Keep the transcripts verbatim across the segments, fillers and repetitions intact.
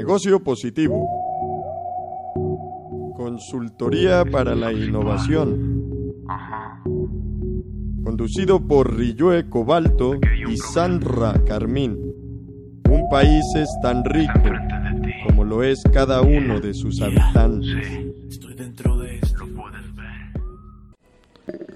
Negocio positivo. Consultoría para la innovación. Conducido por Riyue Cobalto y Sandra Carmín. Un país es tan rico como lo es cada uno de sus habitantes. Estoy dentro de esto. Lo puedes ver.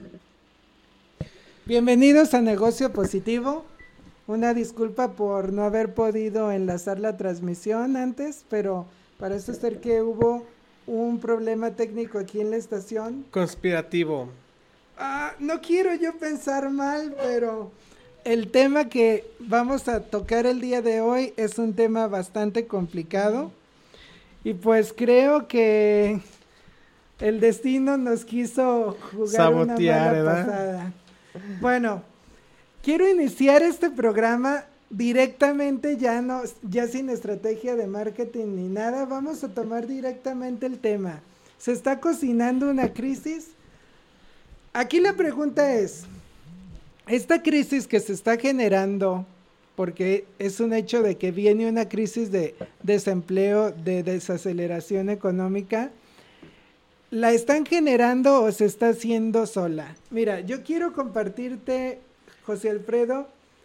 Bienvenidos a Negocio Positivo. Una disculpa por no haber podido enlazar la transmisión antes, pero parece ser que hubo un problema técnico aquí en la estación. Conspirativo. Ah, no quiero yo pensar mal, pero el tema que vamos a tocar el día de hoy es un tema bastante complicado. Y pues creo que el destino nos quiso jugar Sabotear, una mala ¿verdad? pasada. Bueno, quiero iniciar este programa directamente, ya no, ya sin estrategia de marketing ni nada. Vamos a tomar directamente el tema. ¿Se está cocinando una crisis? Aquí la pregunta es, esta crisis que se está generando, porque es un hecho de que viene una crisis de desempleo, de desaceleración económica, ¿la están generando o se está haciendo sola? Mira, yo quiero compartirte, José Alfredo,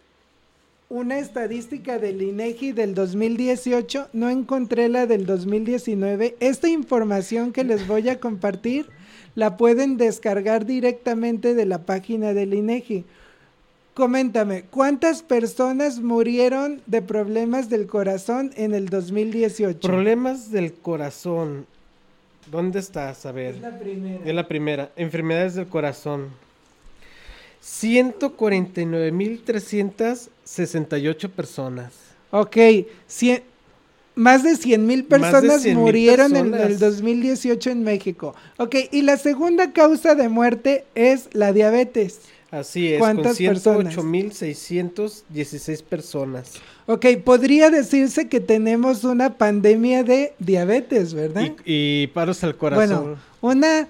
una estadística del INEGI del dos mil dieciocho, no encontré la del dos mil diecinueve. Esta información que les voy a compartir la pueden descargar directamente de la página del INEGI. Coméntame, ¿cuántas personas murieron de problemas del corazón en el dos mil dieciocho? Problemas del corazón. ¿Dónde estás? A ver. Es la primera. Es la primera. Enfermedades del corazón. ciento cuarenta y nueve mil trescientas sesenta y ocho personas. Ok, cien, más de cien mil personas cien mil murieron personas. en el dos mil dieciocho en México. Ok, y la segunda causa de muerte es la diabetes. Así es, ¿Cuántas con ciento ocho personas? mil seiscientas dieciséis personas. Ok, podría decirse que tenemos una pandemia de diabetes, ¿verdad? Y, y paros al corazón. Bueno, una...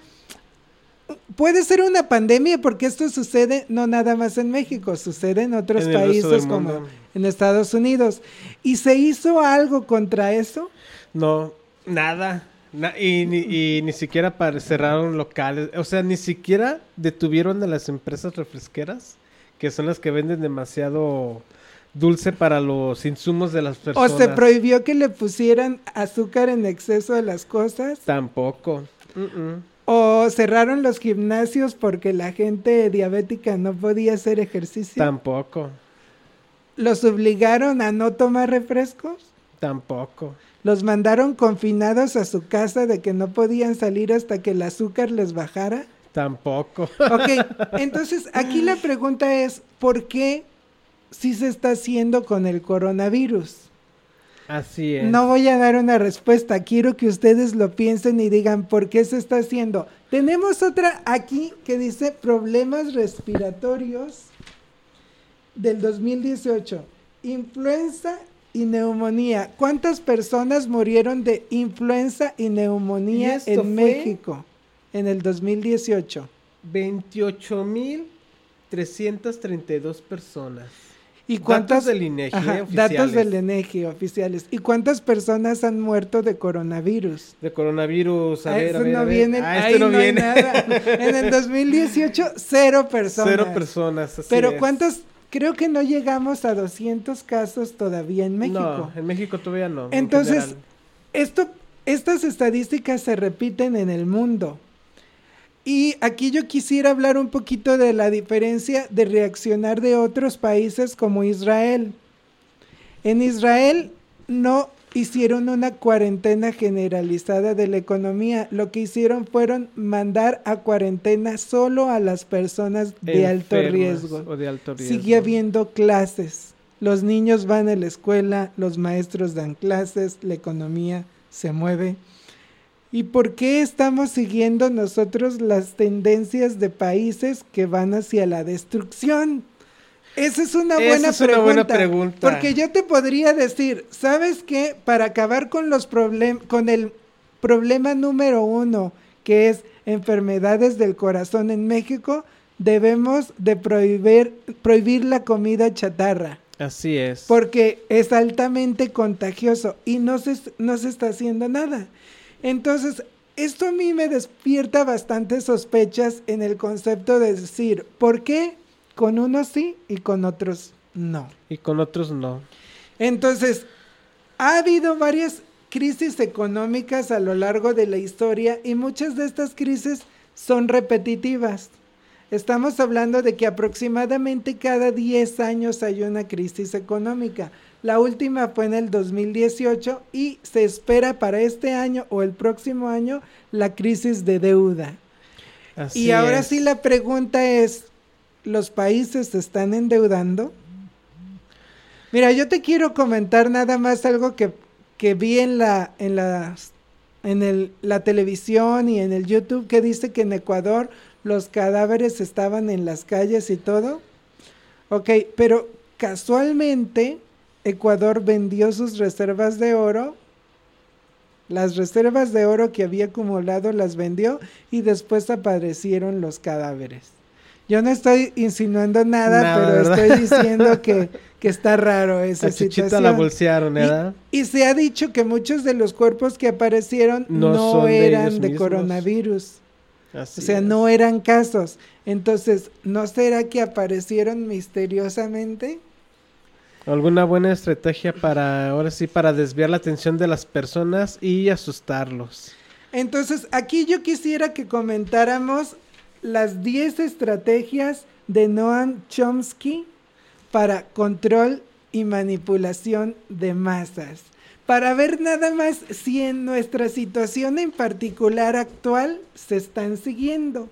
Puede ser una pandemia porque esto sucede no nada más en México, sucede en otros En el resto del países como mundo. en Estados Unidos. ¿Y se hizo algo contra eso? No, nada. Na- y, ni, y ni siquiera para cerraron locales. O sea, ni siquiera detuvieron a las empresas refresqueras, que son las que venden demasiado dulce para los insumos de las ¿O personas. se prohibió que le pusieran azúcar en exceso a las cosas? Tampoco. Mm-mm. ¿O cerraron los gimnasios porque la gente diabética no podía hacer ejercicio? Tampoco. ¿Los obligaron a no tomar refrescos? Tampoco. ¿Los mandaron confinados a su casa de que no podían salir hasta que el azúcar les bajara? Tampoco. Ok, entonces aquí la pregunta es, ¿por qué sí se está haciendo con el coronavirus? Así es. No voy a dar una respuesta, quiero que ustedes lo piensen y digan por qué se está haciendo. Tenemos otra aquí que dice problemas respiratorios del dos mil dieciocho, influenza y neumonía. ¿Cuántas personas murieron de influenza y ¿Y neumonía esto en fue? México en el dos mil dieciocho? veintiocho mil trescientas treinta y dos personas. ¿Y cuántas Datos del INEGI, Ajá, eh, oficiales. datos del INEGI oficiales. ¿Y cuántas personas han muerto de coronavirus? De coronavirus, a Ah, ver, eso a ver, no a ver. viene, Ah, ahí este no, no hay viene. nada. En el dos mil dieciocho, cero personas. Cero personas, así Pero es. ¿cuántos? Creo que no llegamos a doscientos casos todavía en México. No, en México todavía no. en Entonces, general. esto, estas estadísticas se repiten en el mundo. Y aquí yo quisiera hablar un poquito de la diferencia de reaccionar de otros países como Israel. En Israel no hicieron una cuarentena generalizada de la economía. Lo que hicieron fueron mandar a cuarentena solo a las personas de alto Enfermas riesgo. o de alto riesgo. Sigue habiendo clases. Los niños van a la escuela, los maestros dan clases, la economía se mueve. ¿Y por qué estamos siguiendo nosotros las tendencias de países que van hacia la destrucción? Esa es una Esa buena es una pregunta. buena pregunta. Porque yo te podría decir, ¿sabes qué? Para acabar con los problem- con el problema número uno, que es enfermedades del corazón en México, debemos de prohibir, prohibir la comida chatarra. Así es. Porque es altamente contagioso y no se, no se está haciendo nada. Entonces, esto a mí me despierta bastantes sospechas en el concepto de decir, ¿por qué con unos sí y con otros no? Y con otros no. Entonces, ha habido varias crisis económicas a lo largo de la historia y muchas de estas crisis son repetitivas. Estamos hablando de que aproximadamente cada diez años hay una crisis económica. La última fue en el dos mil dieciocho y se espera para este año o el próximo año la crisis de deuda. Así y ahora es. sí la pregunta es, ¿los países se están endeudando? Mira, yo te quiero comentar nada más algo que, que vi en la, en, la, en el, la televisión y en el YouTube que dice que en Ecuador los cadáveres estaban en las calles y todo. Ok, pero casualmente Ecuador vendió sus reservas de oro. Las reservas de oro que había acumulado las vendió y después aparecieron los cadáveres. Yo no estoy insinuando nada, Nada, pero ¿verdad? estoy diciendo que, que está raro esa A Chuchita situación. la bolsearon, ¿verdad? Y, y se ha dicho que muchos de los cuerpos que aparecieron No no, son de eran ellos de mismos. coronavirus. Así O sea, es. no eran casos. Entonces, ¿no será que aparecieron misteriosamente? Alguna buena estrategia para, ahora sí, para desviar la atención de las personas y asustarlos. Entonces, aquí yo quisiera que comentáramos las diez estrategias de Noam Chomsky para control y manipulación de masas. Para ver nada más si en nuestra situación en particular actual se están siguiendo.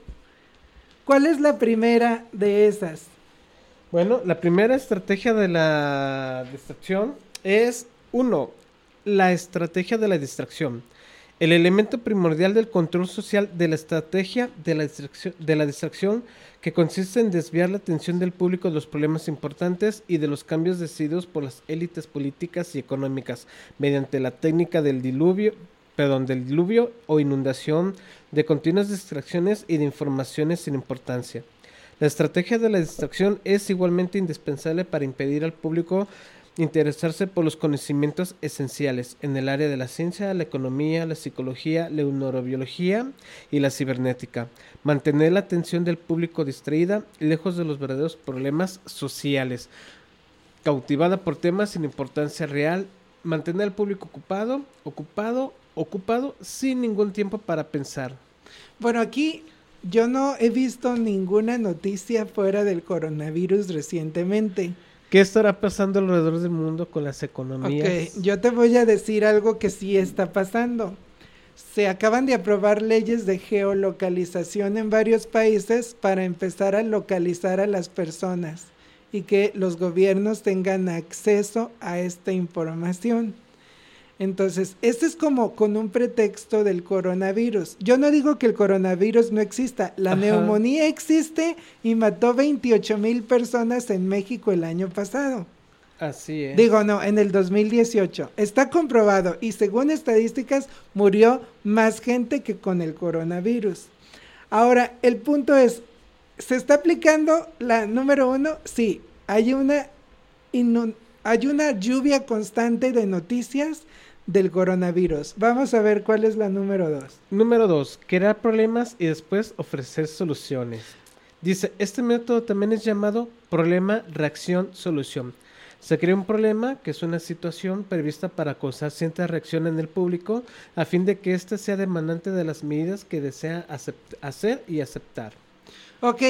¿Cuál es la primera de esas? Bueno, la primera estrategia de la distracción es, uno, la estrategia de la distracción. El elemento primordial del control social de la estrategia de la distracción, de la distracción que consiste en desviar la atención del público de los problemas importantes y de los cambios decididos por las élites políticas y económicas mediante la técnica del diluvio, perdón, del diluvio o inundación de continuas distracciones y de informaciones sin importancia. La estrategia de la distracción es igualmente indispensable para impedir al público interesarse por los conocimientos esenciales en el área de la ciencia, la economía, la psicología, la neurobiología y la cibernética. Mantener la atención del público distraída, lejos de los verdaderos problemas sociales. Cautivada por temas sin importancia real. Mantener al público ocupado, ocupado, ocupado, sin ningún tiempo para pensar. Bueno, aquí yo no he visto ninguna noticia fuera del coronavirus recientemente. ¿Qué estará pasando alrededor del mundo con las economías? Ok, yo te voy a decir algo que sí está pasando. Se acaban de aprobar leyes de geolocalización en varios países para empezar a localizar a las personas y que los gobiernos tengan acceso a esta información. Entonces, este es como con un pretexto del coronavirus. Yo no digo que el coronavirus no exista, la Ajá. neumonía existe y mató veintiocho mil personas en México el año pasado. Así es. Digo, no, en el dos mil dieciocho. Está comprobado y según estadísticas murió más gente que con el coronavirus. Ahora, el punto es, ¿se está aplicando la número uno? Sí, hay una, inun- hay una lluvia constante de noticias del coronavirus. Vamos a ver cuál es la número dos. Número dos, crear problemas y después ofrecer soluciones. Dice, este método también es llamado problema, reacción, solución. Se crea un problema, que es una situación prevista para causar cierta reacción en el público, a fin de que éste sea demandante de las medidas que desea acept- hacer y aceptar. Ok,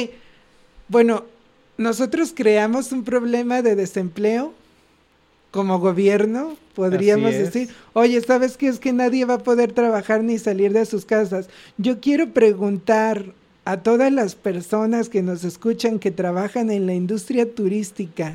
bueno, nosotros creamos un problema de desempleo como gobierno, podríamos Así es. decir, oye, ¿sabes qué? Es que nadie va a poder trabajar ni salir de sus casas. Yo quiero preguntar a todas las personas que nos escuchan que trabajan en la industria turística,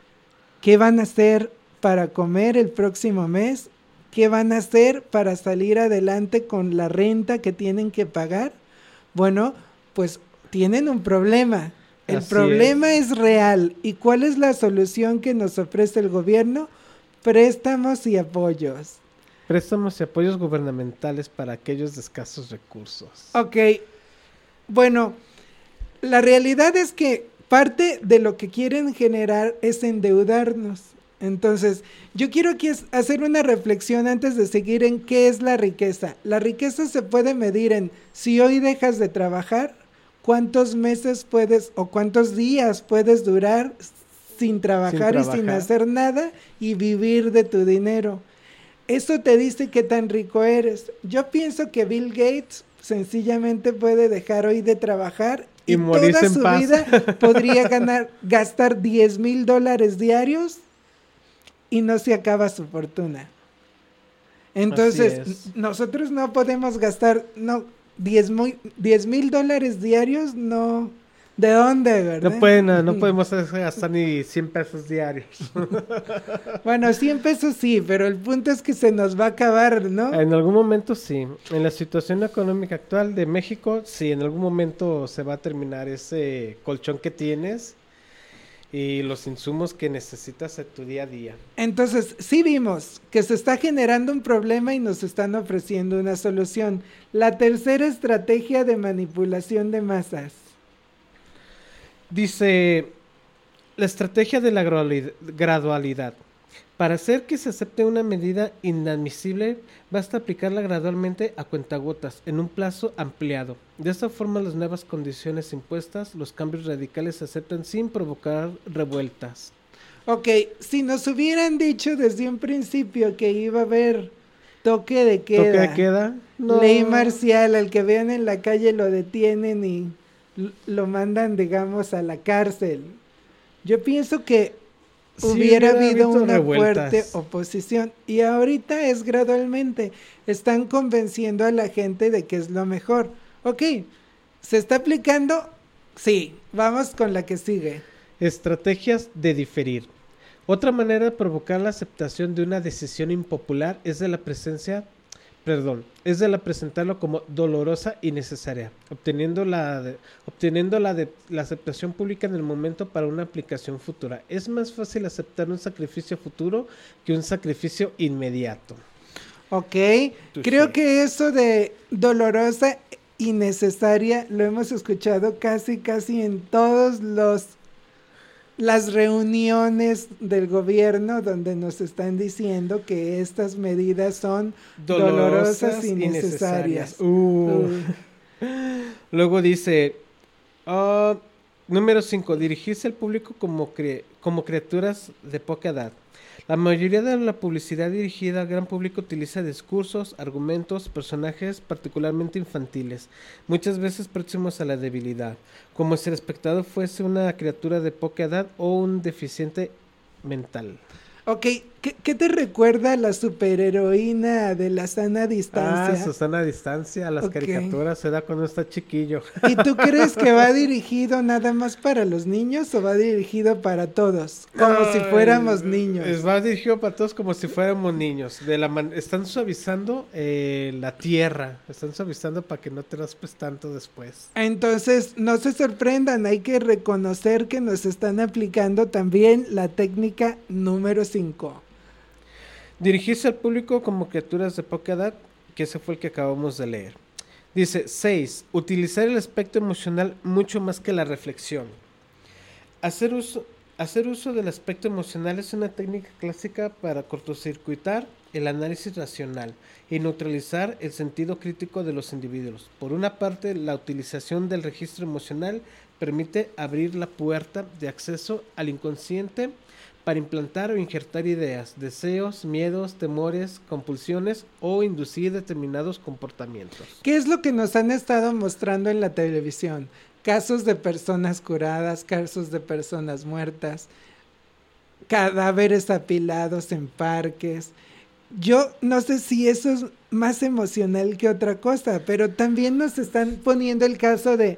¿qué van a hacer para comer el próximo mes? ¿Qué van a hacer para salir adelante con la renta que tienen que pagar? Bueno, pues tienen un problema. El Así problema es. es real. ¿Y cuál es la solución que nos ofrece el gobierno? Préstamos y apoyos. Préstamos y apoyos gubernamentales para aquellos de escasos recursos. Ok, bueno, la realidad es que parte de lo que quieren generar es endeudarnos. Entonces, yo quiero aquí hacer una reflexión antes de seguir en qué es la riqueza. La riqueza se puede medir en si hoy dejas de trabajar, cuántos meses puedes o cuántos días puedes durar sin trabajar, sin trabajar y sin hacer nada y vivir de tu dinero. Eso te dice qué tan rico eres. Yo pienso que Bill Gates sencillamente puede dejar hoy de trabajar y, y toda su paz. vida podría ganar, gastar diez mil dólares diarios y no se acaba su fortuna. Entonces, nosotros no podemos gastar, no, diez mil dólares diarios, no, ¿de dónde, verdad? No pueden, no podemos gastar ni cien pesos diarios. Bueno, cien pesos sí, pero el punto es que se nos va a acabar, ¿no? En algún momento sí. En la situación económica actual de México, sí, en algún momento se va a terminar ese colchón que tienes y los insumos que necesitas en tu día a día. Entonces, sí vimos que se está generando un problema y nos están ofreciendo una solución. La tercera estrategia de manipulación de masas. Dice, la estrategia de la gradualidad. Para hacer que se acepte una medida inadmisible, basta aplicarla gradualmente a cuentagotas, en un plazo ampliado. De esta forma, las nuevas condiciones impuestas, los cambios radicales se aceptan sin provocar revueltas. Ok, si nos hubieran dicho desde un principio que iba a haber toque de queda, ¿Toque de queda? No. Ley marcial, al que vean en la calle lo detienen y lo mandan, digamos, a la cárcel. Yo pienso que sí, hubiera, hubiera habido una revueltas. fuerte oposición y ahorita es gradualmente, están convenciendo a la gente de que es lo mejor. Ok, ¿se está aplicando? Sí, vamos con la que sigue. Estrategias de diferir. Otra manera de provocar la aceptación de una decisión impopular es de la presencia, perdón, es de la presentarlo como dolorosa y necesaria, obteniendo la de, obteniendo la de la aceptación pública en el momento para una aplicación futura. Es más fácil aceptar un sacrificio futuro que un sacrificio inmediato. Ok, Tú creo sí. que eso de dolorosa y necesaria lo hemos escuchado casi casi en todos los las reuniones del gobierno donde nos están diciendo que estas medidas son dolorosas, dolorosas y necesarias. necesarias. Uh. Uh. Luego dice, uh, número cinco, dirigirse al público como, cre- como criaturas de poca edad. La mayoría de la publicidad dirigida al gran público utiliza discursos, argumentos, personajes particularmente infantiles, muchas veces próximos a la debilidad, como si el espectador fuese una criatura de poca edad o un deficiente mental. Ok, ¿qué, qué te recuerda la superheroína de la sana distancia? Ah, su sana distancia, las okay. caricaturas se da cuando está chiquillo. ¿Y tú crees que va dirigido nada más para los niños o va dirigido para todos? Como Ay, si fuéramos niños. Es, va dirigido para todos como si fuéramos niños. De la man- están suavizando eh, la tierra, están suavizando para que no te raspes tanto después. Entonces, no se sorprendan, hay que reconocer que nos están aplicando también la técnica número cinco. Dirigirse al público como criaturas de poca edad, que ese fue el que acabamos de leer. Dice seis. Utilizar el aspecto emocional mucho más que la reflexión. Hacer uso, hacer uso del aspecto emocional es una técnica clásica para cortocircuitar el análisis racional y neutralizar el sentido crítico de los individuos. Por una parte, la utilización del registro emocional permite abrir la puerta de acceso al inconsciente para implantar o injertar ideas, deseos, miedos, temores, compulsiones o inducir determinados comportamientos. ¿Qué es lo que nos han estado mostrando en la televisión? Casos de personas curadas, casos de personas muertas, cadáveres apilados en parques. Yo no sé si eso es más emocional que otra cosa, pero también nos están poniendo el caso de...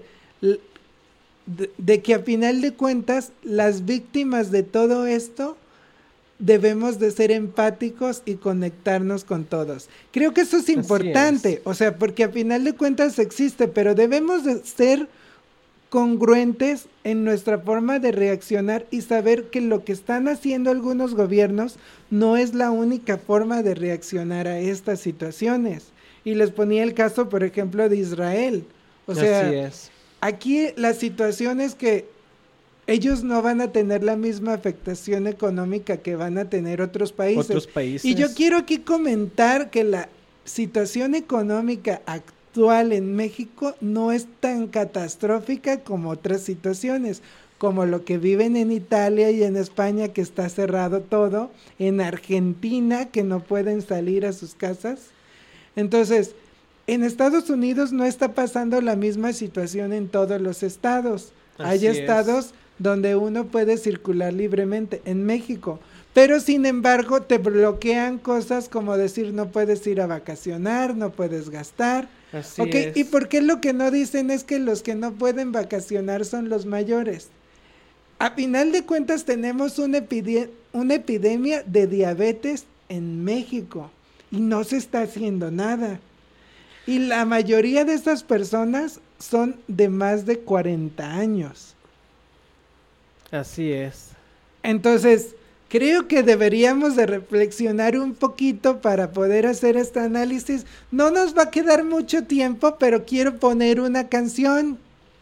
De, de que a final de cuentas las víctimas de todo esto debemos de ser empáticos y conectarnos con todos. Creo que eso es importante, es. o sea, porque a final de cuentas existe, pero debemos de ser congruentes en nuestra forma de reaccionar y saber que lo que están haciendo algunos gobiernos no es la única forma de reaccionar a estas situaciones. Y les ponía el caso, por ejemplo, de Israel. O sea, Así es. Aquí la situación es que ellos no van a tener la misma afectación económica que van a tener otros países. Otros países. Y yo quiero aquí comentar que la situación económica actual en México no es tan catastrófica como otras situaciones, como lo que viven en Italia y en España, que está cerrado todo, en Argentina, que no pueden salir a sus casas. Entonces, en Estados Unidos no está pasando la misma situación en todos los estados. Así Hay estados es. donde uno puede circular libremente. En México, pero sin embargo te bloquean cosas como decir no puedes ir a vacacionar, no puedes gastar. Así Ok, es. ¿y por qué lo que no dicen es que los que no pueden vacacionar son los mayores? A final de cuentas tenemos una, epide- una epidemia de diabetes en México y no se está haciendo nada. Y la mayoría de estas personas son de más de cuarenta años. Así es. Entonces, creo que deberíamos de reflexionar un poquito para poder hacer este análisis. No nos va a quedar mucho tiempo, pero quiero poner una canción.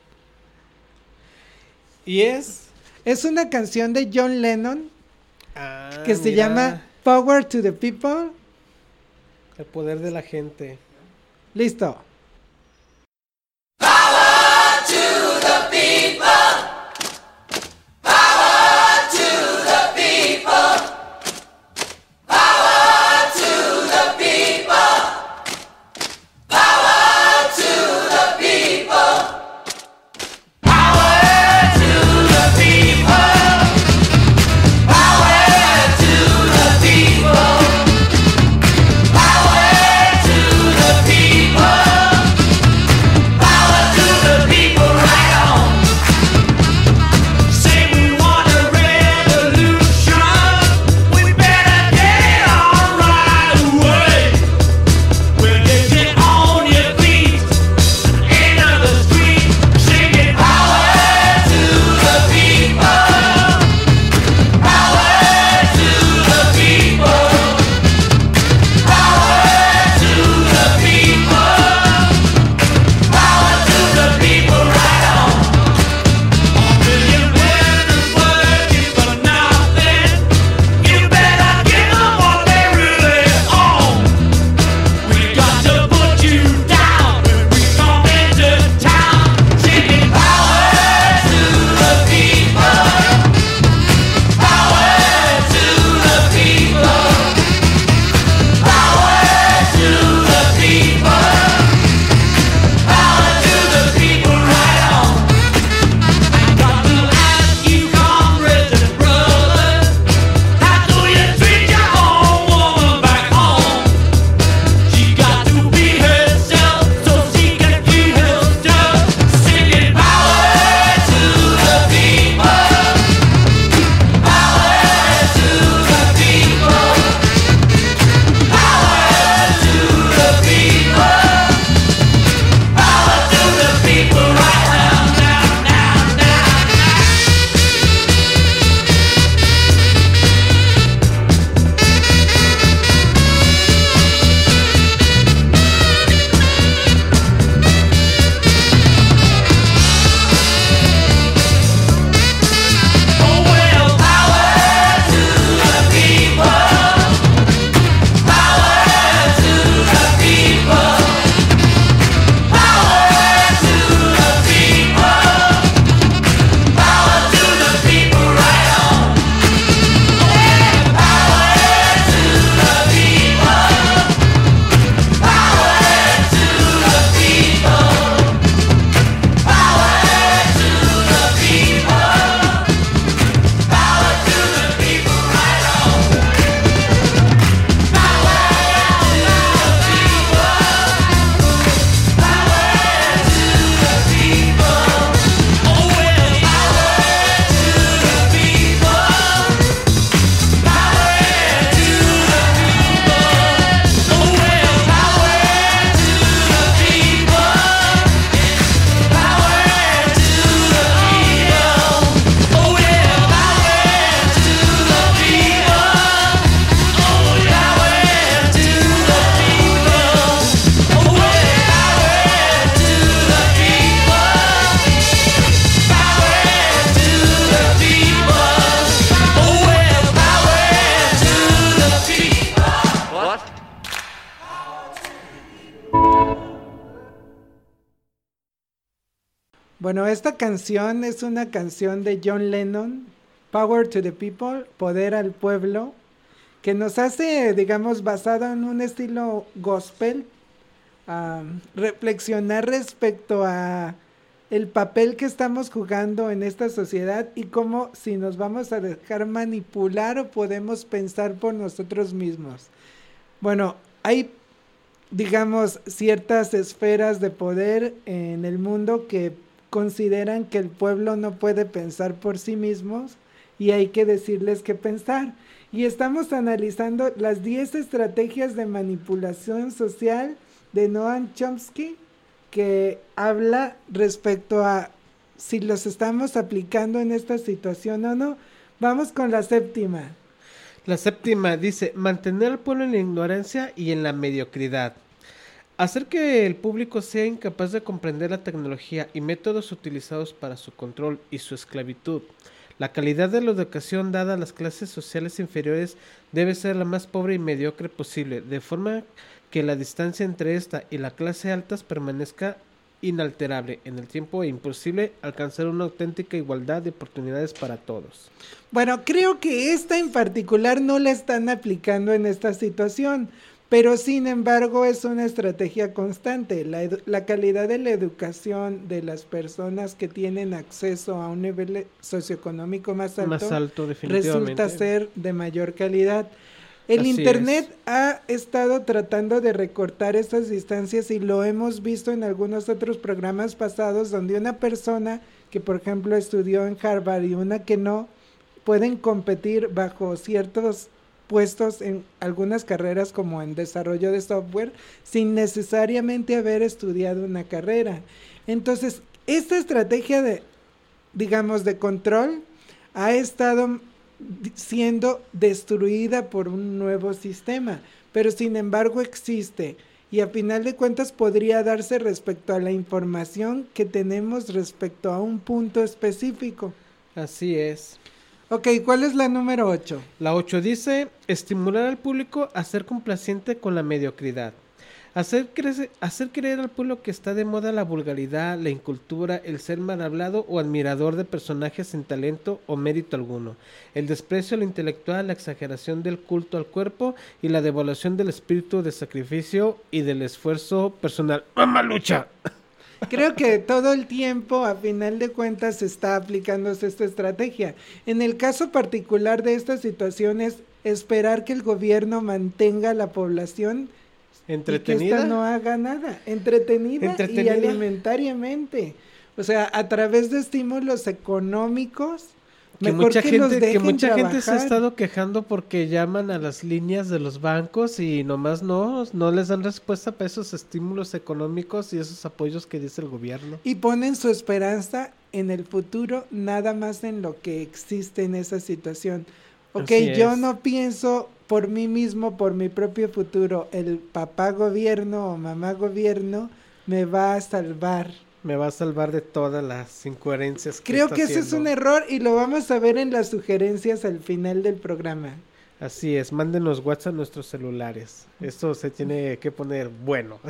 Y es... Es una canción de John Lennon Ah, que se mira, llama Power to the People. El poder de la gente. Listo. Power to the people. Bueno, esta canción es una canción de John Lennon, Power to the People, Poder al Pueblo, que nos hace, digamos, basado en un estilo gospel, um, reflexionar respecto a el papel que estamos jugando en esta sociedad y cómo si nos vamos a dejar manipular o podemos pensar por nosotros mismos. Bueno, hay, digamos, ciertas esferas de poder en el mundo que consideran que el pueblo no puede pensar por sí mismos y hay que decirles qué pensar. Y estamos analizando las diez estrategias de manipulación social de Noam Chomsky, que habla respecto a si los estamos aplicando en esta situación o no. Vamos con la séptima. La séptima dice, mantener al pueblo en la ignorancia y en la mediocridad. Hacer que el público sea incapaz de comprender la tecnología y métodos utilizados para su control y su esclavitud. La calidad de la educación dada a las clases sociales inferiores debe ser la más pobre y mediocre posible, de forma que la distancia entre esta y la clase altas permanezca inalterable en el tiempo e imposible alcanzar una auténtica igualdad de oportunidades para todos. Bueno, creo que esta en particular no la están aplicando en esta situación, pero sin embargo es una estrategia constante. La, edu- la calidad de la educación de las personas que tienen acceso a un nivel socioeconómico más alto, Más alto, definitivamente. resulta ser de mayor calidad. El Así internet es. ha estado tratando de recortar estas distancias y lo hemos visto en algunos otros programas pasados donde una persona que por ejemplo estudió en Harvard y una que no, pueden competir bajo ciertos puestos en algunas carreras como en desarrollo de software sin necesariamente haber estudiado una carrera. Entonces, esta estrategia de, digamos, de control ha estado siendo destruida por un nuevo sistema, pero sin embargo existe y a final de cuentas podría darse respecto a la información que tenemos respecto a un punto específico. Así es. Ok, ¿cuál es la número ocho? La ocho dice, estimular al público a ser complaciente con la mediocridad. Hacer, crece, hacer creer al pueblo que está de moda la vulgaridad, la incultura, el ser mal hablado o admirador de personajes sin talento o mérito alguno, el desprecio al intelectual, la exageración del culto al cuerpo y la devaluación del espíritu de sacrificio y del esfuerzo personal. ¡Mamá lucha! Creo que todo el tiempo, a final de cuentas, está aplicándose esta estrategia. En el caso particular de esta situación es esperar que el gobierno mantenga a la población Entretenida. y que esta no haga nada, entretenida, Entretenida. y alimentariamente. O sea, a través de estímulos económicos, Que mejor mucha que los gente, que dejen mucha gente se ha trabajar. estado quejando porque llaman a las líneas de los bancos y nomás no, no les dan respuesta para esos estímulos económicos y esos apoyos que dice el gobierno. Y ponen su esperanza en el futuro, nada más en lo que existe en esa situación. Ok, Así yo es. no pienso por mí mismo, por mi propio futuro. El papá gobierno o mamá gobierno me va a salvar. Me va a salvar de todas las incoherencias que Creo está que ese es un haciendo. error y lo vamos a ver en las sugerencias al final del programa. Así es, mándenos WhatsApp a nuestros celulares. Esto se tiene que poner bueno.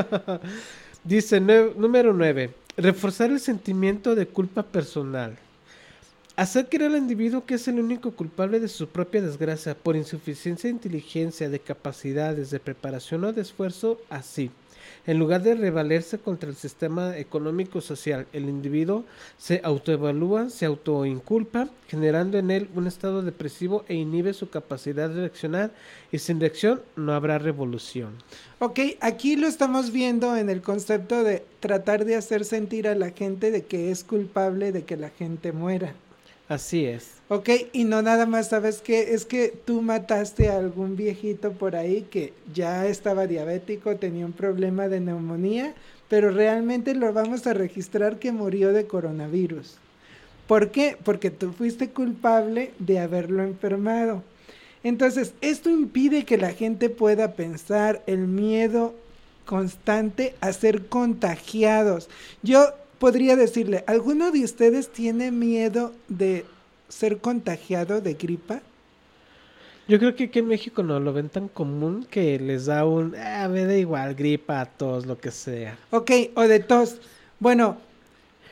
Dice nue- número nueve. Reforzar el sentimiento de culpa personal. Hacer creer al individuo que es el único culpable de su propia desgracia por insuficiencia de inteligencia, de capacidades, de preparación o de esfuerzo, así. En lugar de revalerse contra el sistema económico-social, el individuo se autoevalúa, se autoinculpa, generando en él un estado depresivo e inhibe su capacidad de reaccionar, y sin reacción no habrá revolución. Ok, aquí lo estamos viendo en el concepto de tratar de hacer sentir a la gente de que es culpable de que la gente muera. Así es. Ok, y no nada más, ¿sabes qué? Es que tú mataste a algún viejito por ahí que ya estaba diabético, tenía un problema de neumonía, pero realmente lo vamos a registrar que murió de coronavirus. ¿Por qué? Porque tú fuiste culpable de haberlo enfermado. Entonces, esto impide que la gente pueda pensar, el miedo constante a ser contagiados. Yo podría decirle, ¿alguno de ustedes tiene miedo de ser contagiado de gripa? Yo creo que aquí en México no lo ven tan común que les da un, ah, me da igual, gripa, tos, lo que sea. Ok, o de tos. Bueno,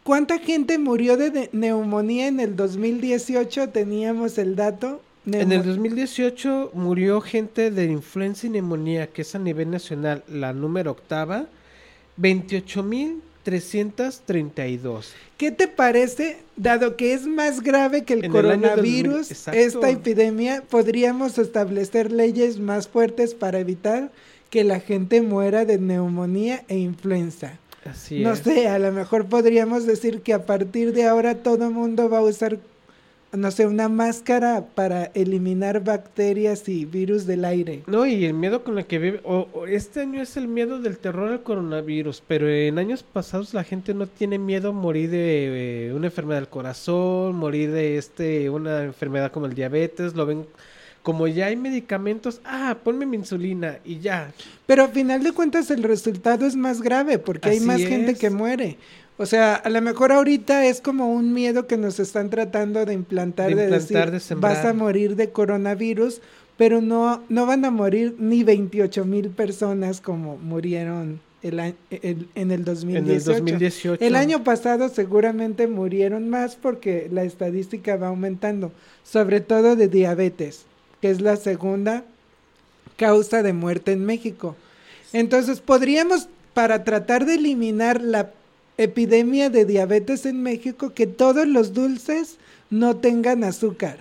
¿Cuánta gente murió de, de neumonía en el dos mil dieciocho? Teníamos el dato. Neumo- En el dos mil dieciocho murió gente de influenza y neumonía, que es a nivel nacional la número octava, veintiocho mil trescientos treinta y dos. ¿Qué te parece, dado que es más grave que el En el año del coronavirus, mil- exacto. esta epidemia, podríamos establecer leyes más fuertes para evitar que la gente muera de neumonía e influenza? Así No es. sé, a lo mejor podríamos decir que a partir de ahora todo mundo va a usar, no sé, una máscara para eliminar bacterias y virus del aire. No, y el miedo con el que vive, o, o este año es el miedo del terror al coronavirus, pero en años pasados la gente no tiene miedo a morir de eh, una enfermedad del corazón, morir de este una enfermedad como el diabetes, lo ven como ya hay medicamentos, ah, ponme mi insulina y ya. Pero a final de cuentas el resultado es más grave porque hay Así más gente es. que muere. O sea, a lo mejor ahorita es como un miedo que nos están tratando de implantar, De de, implantar, decir, de sembrar. vas a morir de coronavirus, pero no, no van a morir ni veintiocho mil personas como murieron el, a- el- en el dos mil En el dieciocho. dos mil dieciocho. El año pasado seguramente murieron más porque la estadística va aumentando, sobre todo de diabetes, que es la segunda causa de muerte en México. Entonces, podríamos, para tratar de eliminar la epidemia de diabetes en México, que todos los dulces no tengan azúcar.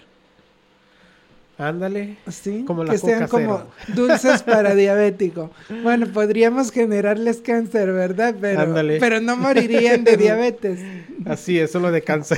Ándale. ¿Sí? Como la que sean Coca como Cero. dulces para diabético. Bueno, podríamos generarles cáncer, ¿verdad? Pero, Ándale. pero no morirían de diabetes. Así es, solo de cáncer.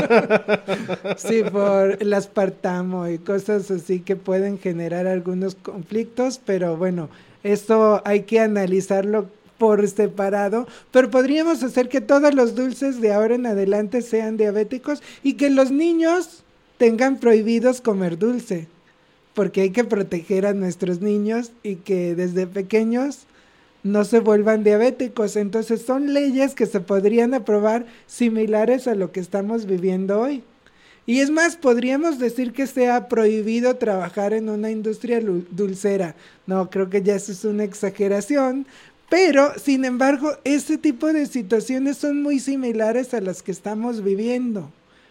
Sí, por el aspartamo y cosas así que pueden generar algunos conflictos, pero bueno, esto hay que analizarlo por separado, pero podríamos hacer que todos los dulces de ahora en adelante sean diabéticos y que los niños tengan prohibidos comer dulce, porque hay que proteger a nuestros niños y que desde pequeños no se vuelvan diabéticos. Entonces son leyes que se podrían aprobar similares a lo que estamos viviendo hoy. Y es más, podríamos decir que sea prohibido trabajar en una industria lu- dulcera. No, creo que ya eso es una exageración, pero sin embargo, ese tipo de situaciones son muy similares a las que estamos viviendo.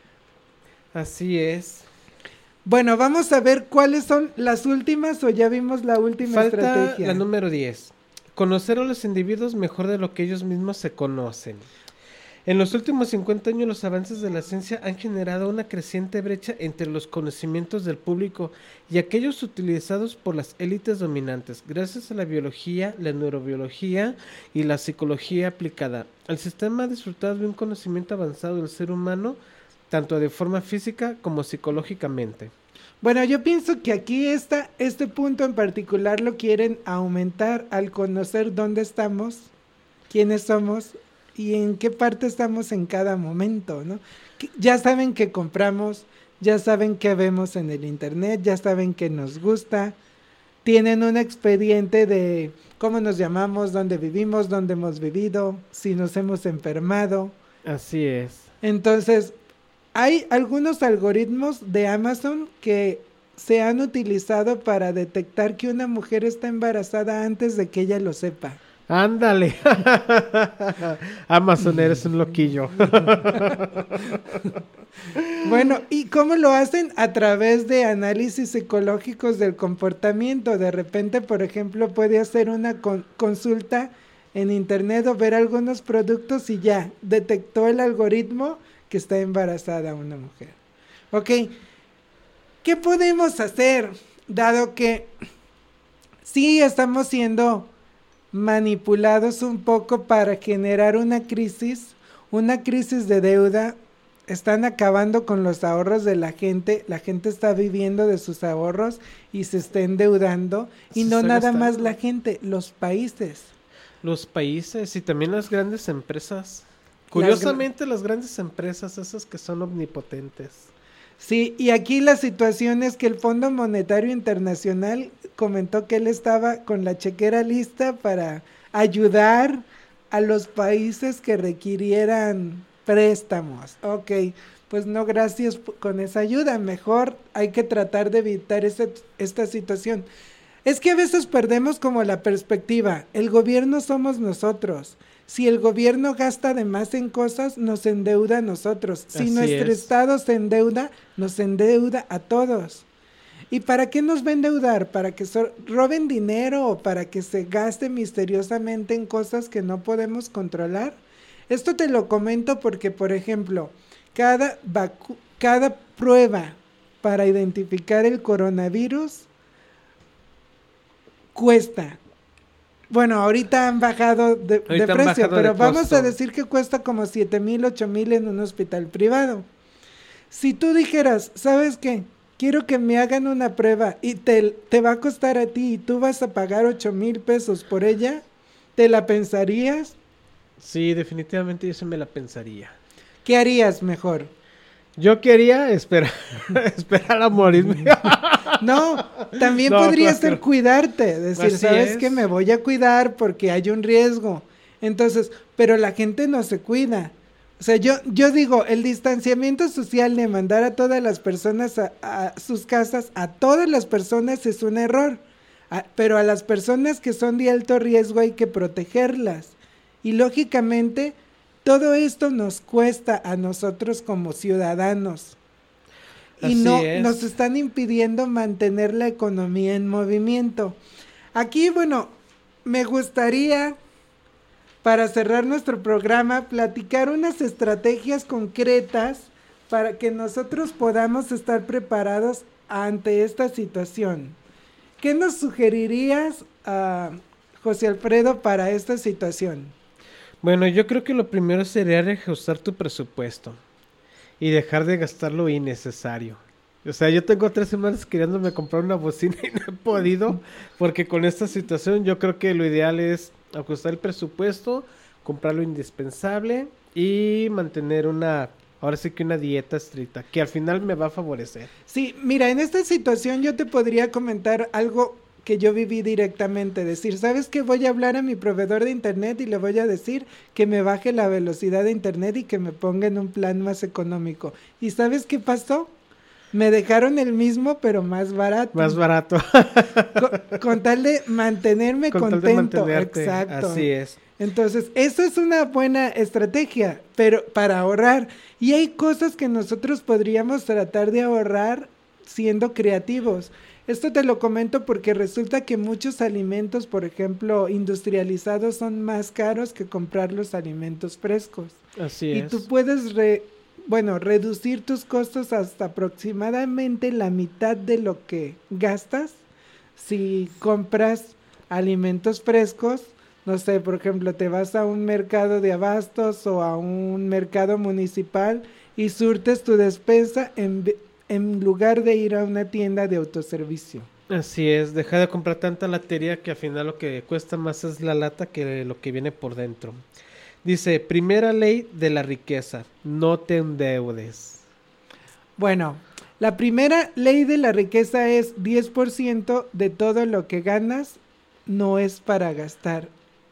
Así es. Bueno, vamos a ver cuáles son las últimas o ya vimos la última Falta estrategia. la número diez. Conocer a los individuos mejor de lo que ellos mismos se conocen. En los últimos cincuenta años los avances de la ciencia han generado una creciente brecha entre los conocimientos del público y aquellos utilizados por las élites dominantes, gracias a la biología, la neurobiología y la psicología aplicada. El sistema ha disfrutado de un conocimiento avanzado del ser humano, tanto de forma física como psicológicamente. Bueno, yo pienso que aquí esta, este punto en particular lo quieren aumentar al conocer dónde estamos, quiénes somos y en qué parte estamos en cada momento, ¿no? Que ya saben qué compramos, ya saben qué vemos en el internet, ya saben qué nos gusta, tienen un expediente de cómo nos llamamos, dónde vivimos, dónde hemos vivido, si nos hemos enfermado. Así es. Entonces, hay algunos algoritmos de Amazon que se han utilizado para detectar que una mujer está embarazada antes de que ella lo sepa. Ándale. Amazon, eres un loquillo. Bueno, ¿y cómo lo hacen? A través de análisis psicológicos del comportamiento. De repente, por ejemplo, puede hacer una con- consulta en internet o ver algunos productos y ya detectó el algoritmo que está embarazada una mujer. Ok, ¿qué podemos hacer? Dado que sí estamos siendo manipulados un poco para generar una crisis, una crisis de deuda, están acabando con los ahorros de la gente, la gente está viviendo de sus ahorros y se está endeudando, y Se no está nada más gastando. la gente, los países. Los países y también las grandes empresas. Las Curiosamente, las grandes empresas, esas que son omnipotentes. Sí, y aquí la situación es que el Fondo Monetario Internacional comentó que él estaba con la chequera lista para ayudar a los países que requirieran préstamos. Ok, pues no, gracias p- con esa ayuda. Mejor hay que tratar de evitar ese- esta situación. Es que a veces perdemos como la perspectiva. El gobierno somos nosotros. Si el gobierno gasta de más en cosas, nos endeuda a nosotros. Si Así nuestro es. Estado se endeuda, nos endeuda a todos. ¿Y para qué nos va a endeudar? ¿Para que so- roben dinero o para que se gaste misteriosamente en cosas que no podemos controlar? Esto te lo comento porque, por ejemplo, cada, vacu- cada prueba para identificar el coronavirus cuesta. Bueno, ahorita han bajado de, de Ahorita han precio, bajado pero de vamos costo. a decir que cuesta como siete mil, ocho mil en un hospital privado. Si tú dijeras, ¿sabes qué? Quiero que me hagan una prueba y te, te va a costar a ti y tú vas a pagar ocho mil pesos por ella, ¿te la pensarías? Sí, definitivamente yo se me la pensaría. ¿Qué harías mejor? Yo quería esperar, esperar a morirme. No, también No, podría claro, ser claro. cuidarte, decir, Así ¿sabes es. qué? Me voy a cuidar porque hay un riesgo. Entonces, pero la gente no se cuida. O sea, yo, yo digo, el distanciamiento social de mandar a todas las personas a, a sus casas, a todas las personas es un error. A- pero a las personas que son de alto riesgo hay que protegerlas. Y lógicamente, todo esto nos cuesta a nosotros como ciudadanos. Y Así no es. nos están impidiendo mantener la economía en movimiento. Aquí, bueno, me gustaría, para cerrar nuestro programa, platicar unas estrategias concretas para que nosotros podamos estar preparados ante esta situación. ¿Qué nos sugerirías, ah, José Alfredo, para esta situación? Bueno, yo creo que lo primero sería reajustar tu presupuesto y dejar de gastar lo innecesario. O sea, yo tengo tres semanas queriéndome comprar una bocina y no he podido, porque con esta situación yo creo que lo ideal es ajustar el presupuesto, comprar lo indispensable y mantener una, ahora sí que una dieta estricta, que al final me va a favorecer. Sí, mira, en esta situación yo te podría comentar algo que yo viví directamente, decir, ¿sabes qué? Voy a hablar a mi proveedor de internet y le voy a decir que me baje la velocidad de internet y que me ponga en un plan más económico. ¿Y sabes qué pasó? Me dejaron el mismo, pero más barato. Más barato. Con, con tal de mantenerme Con tal de contento. mantenerte. Exacto. Así es. Entonces, eso es una buena estrategia, pero para ahorrar. Y hay cosas que nosotros podríamos tratar de ahorrar siendo creativos. Esto te lo comento porque resulta que muchos alimentos, por ejemplo, industrializados, son más caros que comprar los alimentos frescos. Así Y es. tú puedes, re- bueno, reducir tus costos hasta aproximadamente la mitad de lo que gastas si compras alimentos frescos. No sé, por ejemplo, te vas a un mercado de abastos o a un mercado municipal y surtes tu despensa en, ve- en lugar de ir a una tienda de autoservicio. Así es, deja de comprar tanta latería que al final lo que cuesta más es la lata que lo que viene por dentro. Dice, primera ley de la riqueza, no te endeudes. Bueno, la primera ley de la riqueza es diez por ciento de todo lo que ganas no es para gastar.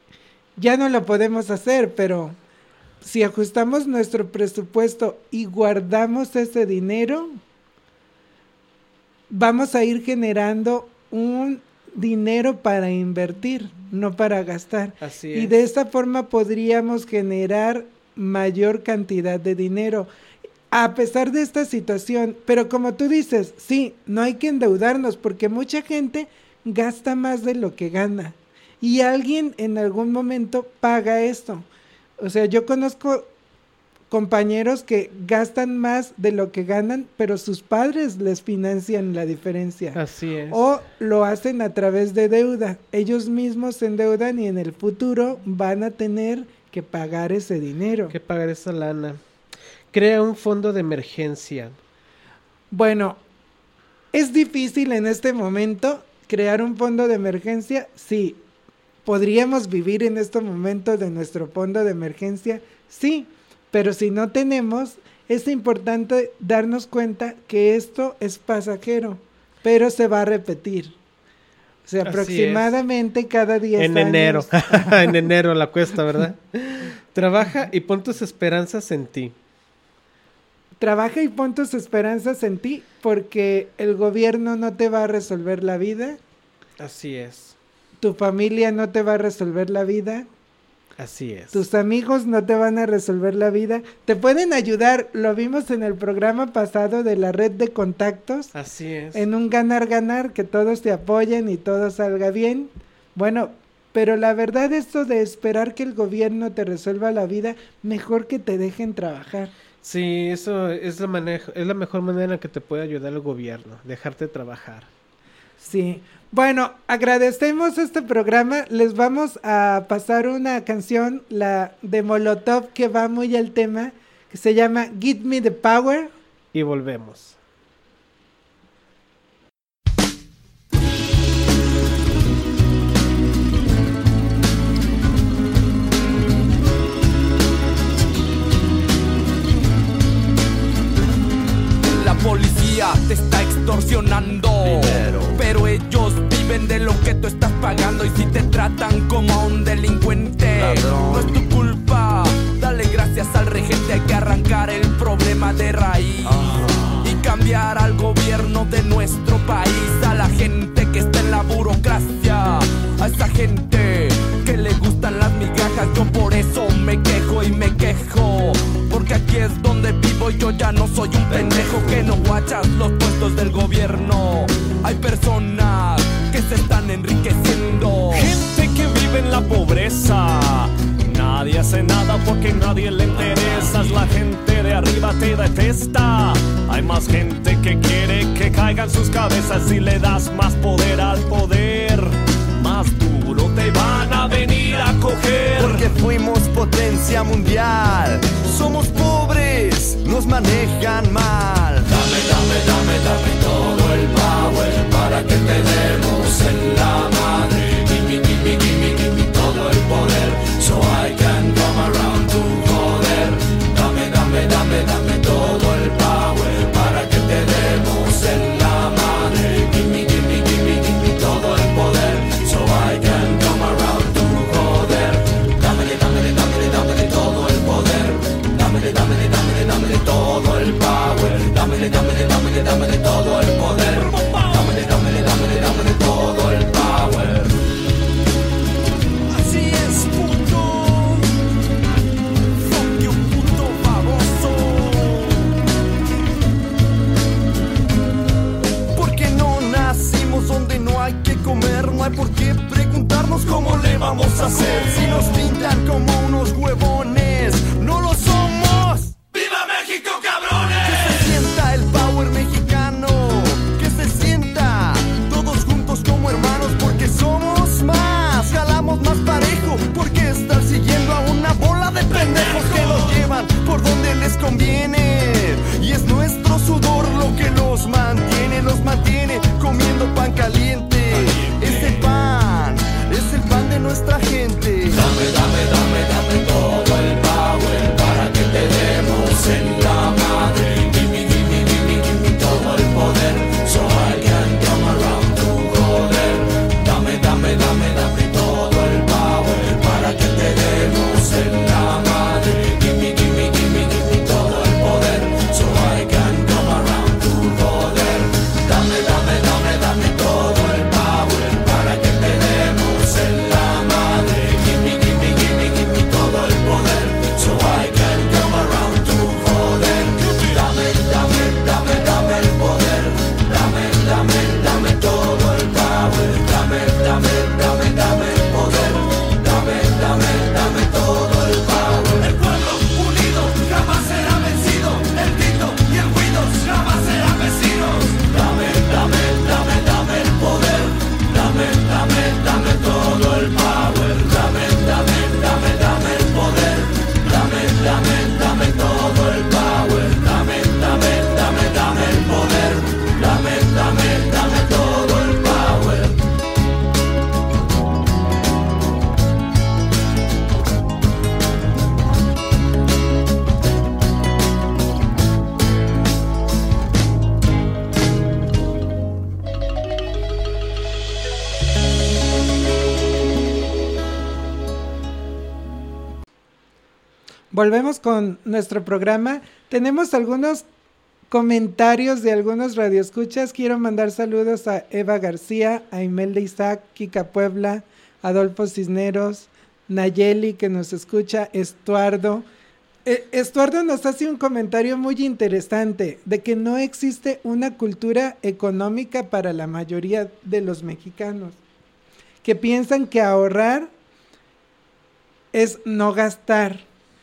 Ya no lo podemos hacer, pero si ajustamos nuestro presupuesto y guardamos ese dinero, vamos a ir generando un dinero para invertir, no para gastar. Así Y es. de esta forma podríamos generar mayor cantidad de dinero. A pesar de esta situación, pero como tú dices, sí, no hay que endeudarnos porque mucha gente gasta más de lo que gana y alguien en algún momento paga esto. O sea, yo conozco compañeros que gastan más de lo que ganan, pero sus padres les financian la diferencia. Así es. O lo hacen a través de deuda. Ellos mismos se endeudan y en el futuro van a tener que pagar ese dinero. que pagar esa lana. Crea un fondo de emergencia. Bueno, ¿es difícil en este momento crear un fondo de emergencia? Sí. ¿Podríamos vivir en este momento de nuestro fondo de emergencia? Sí. Pero si no tenemos, es importante darnos cuenta que esto es pasajero, pero se va a repetir. O sea, Así aproximadamente cada diez En años. enero. En enero la cuesta, ¿verdad? Trabaja y pon tus esperanzas en ti. Trabaja y pon tus esperanzas en ti, porque el gobierno no te va a resolver la vida, Así es. tu familia no te va a resolver la vida, Así es. Tus amigos no te van a resolver la vida. Te pueden ayudar, lo vimos en el programa pasado de la red de contactos. Así es. En un ganar-ganar, que todos te apoyen y todo salga bien. Bueno, pero la verdad esto de esperar que el gobierno te resuelva la vida, mejor que te dejen trabajar. Sí, eso es la, manejo, es la mejor manera en la que te puede ayudar el gobierno, dejarte trabajar. Sí. Bueno, agradecemos este programa. Les vamos a pasar una canción, la de Molotov, que va muy al tema, que se llama Give Me the Power. Y volvemos. La policía te está extorsionando dinero, pero ellos viven de lo que tú estás pagando. Y si te tratan como a un delincuente, ladrón, no es tu culpa. Dale gracias al regente. Hay que arrancar el problema de raíz, uh-huh, y cambiar al gobierno de nuestro país. A la gente que está en la burocracia, a esa gente que le gustan las migajas. Yo por eso me quejo y me quejo, porque aquí es donde vivo y yo ya no soy un pendejo que no guachas los puestos del gobierno. Hay personas que se están enriqueciendo, gente que vive en la pobreza. Nadie hace nada porque nadie le interesas. La gente de arriba te detesta. Hay más gente que quiere que caigan sus cabezas. Si le das más poder al poder, más duro te van a venir a coger. Porque fuimos potencia mundial. Somos pobres, nos manejan mal. Dame, dame, dame, dame todo el power para que te demos en la madre. Gimme, gimme, gimme, gimme todo el poder, so I can come around to joder. Dame, dame, dame, dame todo el power para que te demos en la madre. Gimme, gimme, gimme, gimme todo el poder, so I can come around to joder. Dame, dame, dame, dame todo el poder. Dame, dame, dame, dame todo el power. Dame, dame, dame, dame todo el poder. Dame, dame, dame, dame todo el power. Así es, puto. Fuck you, puto baboso. Porque no nacimos donde no hay que comer. No hay por qué preguntarnos cómo le vamos a hacer. Si nos pintan como unos huevones, no lo somos. ¡Viva México, cabrones! Que se sienta el power mexicano, que se sienta todos juntos como hermanos, porque somos más, jalamos más parejo, porque estar siguiendo a una bola de pendejos que nos llevan por donde les conviene. Y es nuestro sudor lo que los mantiene, los mantiene comiendo pan caliente. Ese pan es el pan de nuestra gente. Dame, dame, dame, dame todo el power para que te demos en la madre. Gimme, gimme, gimme, gimme todo el poder, so I can come around to joder. Dame, dame, dame, dame todo el power para que te demos en la madre. Gimme, gimme, gimme, gimme todo el poder, so I can come around to joder. Dame, dame, dame, dame todo el power para que te demos en la madre. Gimme, gimme, gimme, gimme todo el poder, so I can come around to joder. Dame, dame, dame, dame el poder. Dame, dame, dame todo el power. Dame, dame, dame, dame el poder. Dame, dame, dame todo el power. El pueblo unido jamás será vencido. El grito y el ruido jamás serán vecinos. Dame, dame, dame, dame el poder. Dame, dame, dame todo el power. Dame, dame, dame, dame el poder. Dame, dame, dame todo el power. Dame, dame, dame, dame el poder. Dame, dame, dame todo el power. Volvemos con nuestro programa. Tenemos algunos comentarios de algunos radioescuchas. Quiero mandar saludos a Eva García, a Imelda Isaac, Kika Puebla, Adolfo Cisneros, Nayeli que nos escucha, Estuardo. Eh, Estuardo nos hace un comentario muy interesante de que no existe una cultura económica para la mayoría de los mexicanos, que piensan que ahorrar es no gastar,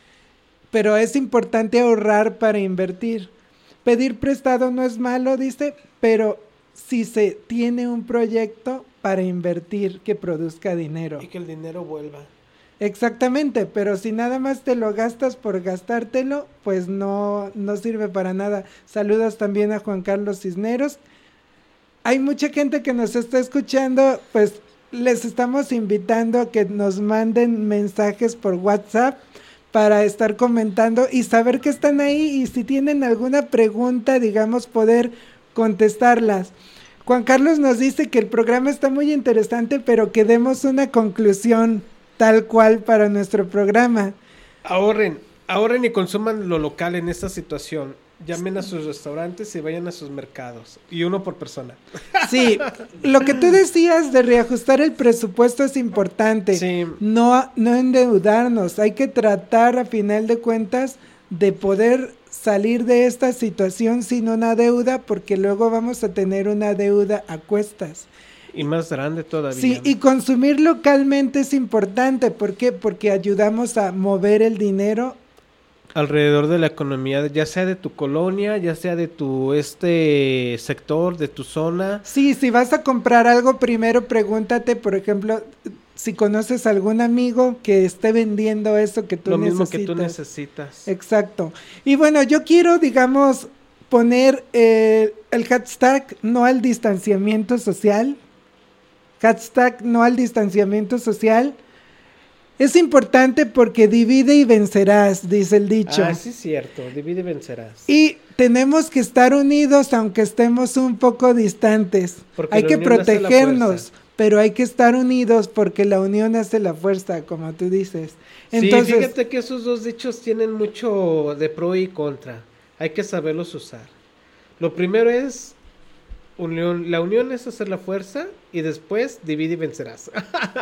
pero es importante ahorrar para invertir. Pedir prestado no es malo, dice, pero si se tiene un proyecto para invertir que produzca dinero. Y que el dinero vuelva. Exactamente, pero si nada más te lo gastas por gastártelo, pues no, no sirve para nada. Saludos también a Juan Carlos Cisneros. Hay mucha gente que nos está escuchando, pues les estamos invitando a que nos manden mensajes por WhatsApp para estar comentando y saber que están ahí y si tienen alguna pregunta, digamos, poder contestarlas. Juan Carlos nos dice que el programa está muy interesante, pero que demos una conclusión tal cual para nuestro programa. Ahorren, ahorren y consuman lo local en esta situación. Llamen a sus restaurantes y vayan a sus mercados. Y uno por persona. Sí, lo que tú decías de reajustar el presupuesto es importante. Sí. No, no endeudarnos. Hay que tratar a final de cuentas de poder salir de esta situación sin una deuda, porque luego vamos a tener una deuda a cuestas. Y más grande todavía. Sí, y consumir localmente es importante. ¿Por qué? Porque ayudamos a mover el dinero alrededor de la economía, ya sea de tu colonia, ya sea de tu este sector, de tu zona. Sí, si vas a comprar algo, primero pregúntate, por ejemplo, si conoces a algún amigo que esté vendiendo eso que tú Lo necesitas. mismo que tú necesitas. Exacto. Y bueno, yo quiero, digamos, poner eh, el hashtag no al distanciamiento social. Hashtag no al distanciamiento social. Es importante porque divide y vencerás, dice el dicho. Ah, sí es cierto, divide y vencerás. Y tenemos que estar unidos aunque estemos un poco distantes. Porque hay la que unión hace la protegernos, fuerza. pero hay que estar unidos porque la unión hace la fuerza, como tú dices. Entonces, sí, fíjate que esos dos dichos tienen mucho de pro y contra. Hay que saberlos usar. Lo primero es, unión, la unión es hacer la fuerza y después divide y vencerás.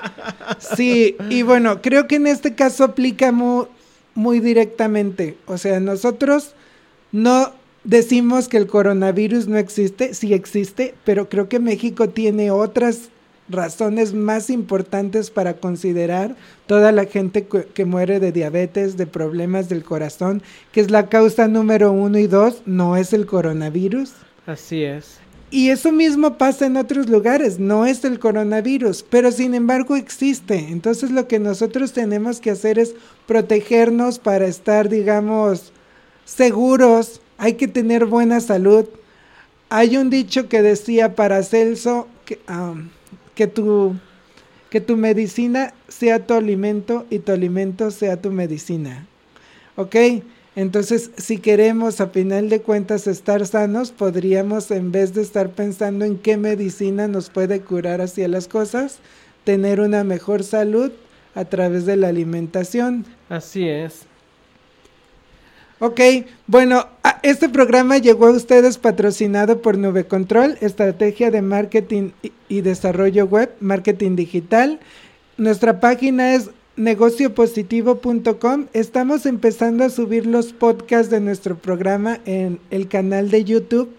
Sí, y bueno, creo que en este caso aplica muy, muy directamente. O sea, nosotros no decimos que el coronavirus no existe, sí existe, pero creo que México tiene otras razones más importantes para considerar toda la gente que, que muere de diabetes, de problemas del corazón, que es la causa número uno y dos, no es el coronavirus. Así es. Y eso mismo pasa en otros lugares, no es el coronavirus, pero sin embargo existe. Entonces lo que nosotros tenemos que hacer es protegernos para estar, digamos, seguros. Hay que tener buena salud. Hay un dicho que decía Paracelso que, um, que, tu, que tu medicina sea tu alimento y tu alimento sea tu medicina. ¿Ok? Entonces, si queremos a final de cuentas estar sanos, podríamos, en vez de estar pensando en qué medicina nos puede curar hacia las cosas, tener una mejor salud a través de la alimentación. Así es. Ok, bueno, este programa llegó a ustedes patrocinado por Nube Control, estrategia de marketing y desarrollo web, marketing digital. Nuestra página es negocio positivo punto com. Estamos empezando a subir los podcasts de nuestro programa en el canal de YouTube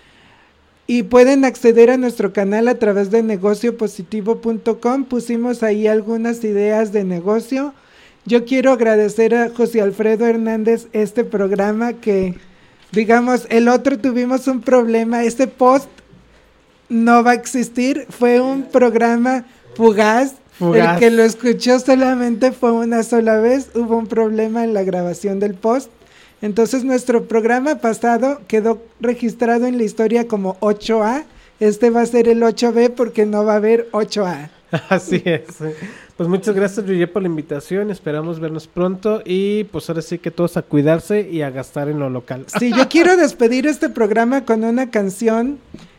y pueden acceder a nuestro canal a través de negocio positivo punto com. Pusimos ahí algunas ideas de negocio. Yo quiero agradecer a José Alfredo Hernández este programa que, digamos, el otro tuvimos un problema, este post no va a existir, fue un programa fugaz. Fugaz. El que lo escuchó solamente fue una sola vez, hubo un problema en la grabación del post. Entonces nuestro programa pasado quedó registrado en la historia como ocho A. Este va a ser el ocho B porque no va a haber ocho A. Así es. Pues muchas gracias, Yuye, por la invitación. Esperamos vernos pronto y pues ahora sí que todos a cuidarse y a gastar en lo local. Sí, yo quiero despedir este programa con una canción.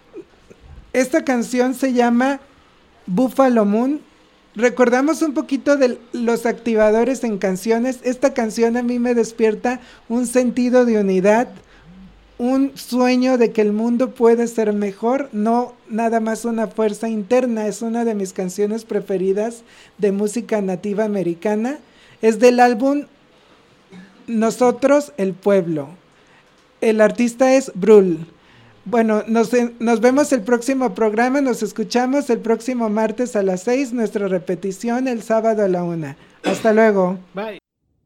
Esta canción se llama Buffalo Moon. Recordamos un poquito de los activadores en canciones. Esta canción a mí me despierta un sentido de unidad, un sueño de que el mundo puede ser mejor, no nada más una fuerza interna. Es una de mis canciones preferidas de música nativa americana. Es del álbum Nosotros el Pueblo. El artista es Brul. Bueno, nos, nos vemos el próximo programa, nos escuchamos el próximo martes a las seis, nuestra repetición el sábado a la una. Hasta luego. Bye.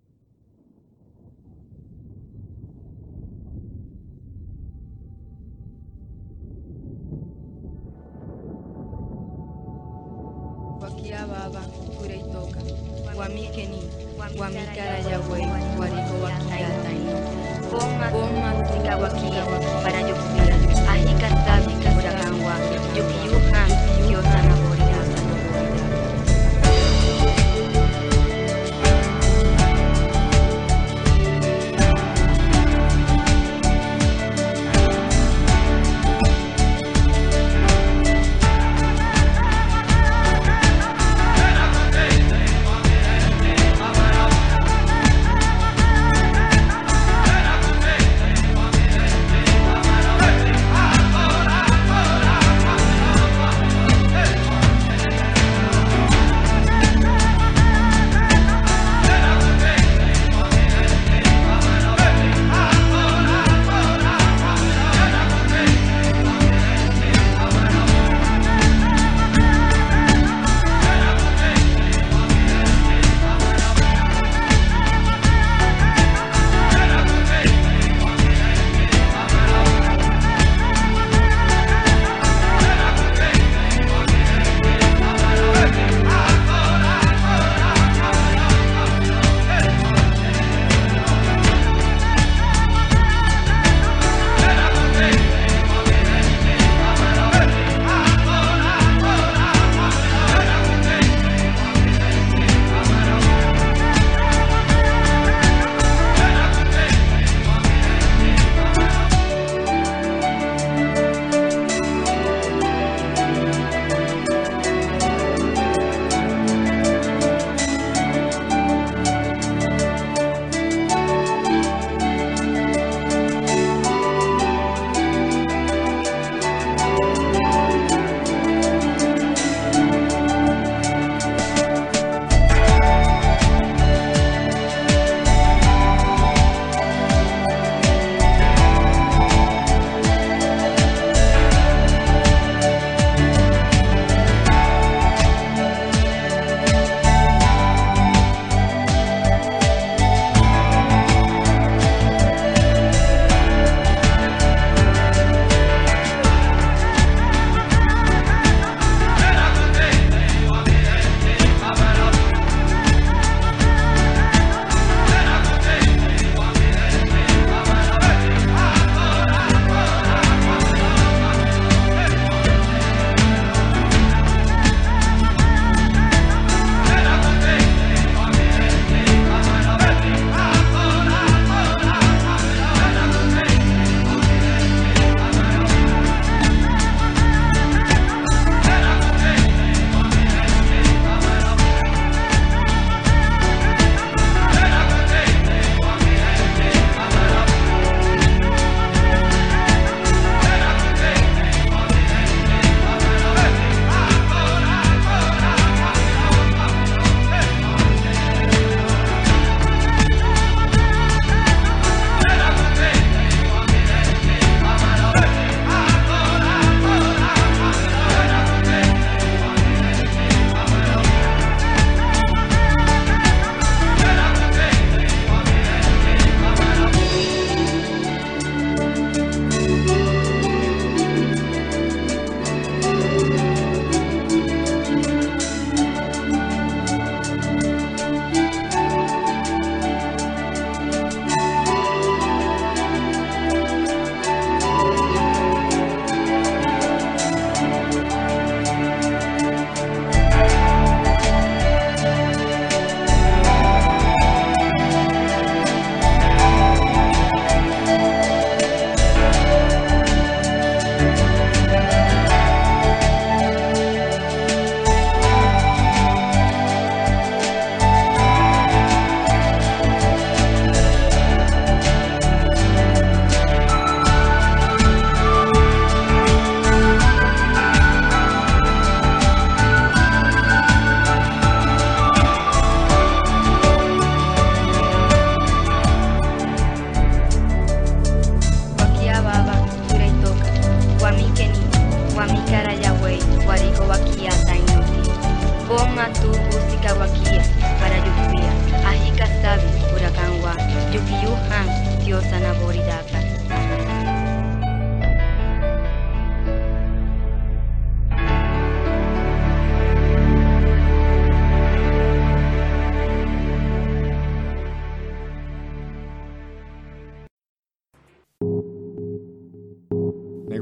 Wakia baba, kureitoka, wamikeni, wamikara yawe, wariko wakia taino. Goma, tika wakia, para yokubira, ahikatabi, uraganwa, yukiyuhan, yotana boria,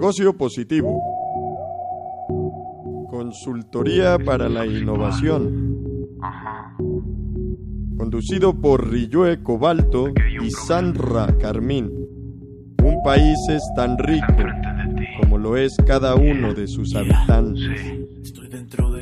Negocio positivo. Consultoría para la innovación. Conducido por Ryue Cobalto y Sandra Carmín. Un país es tan rico como lo es cada uno de sus habitantes. Estoy dentro de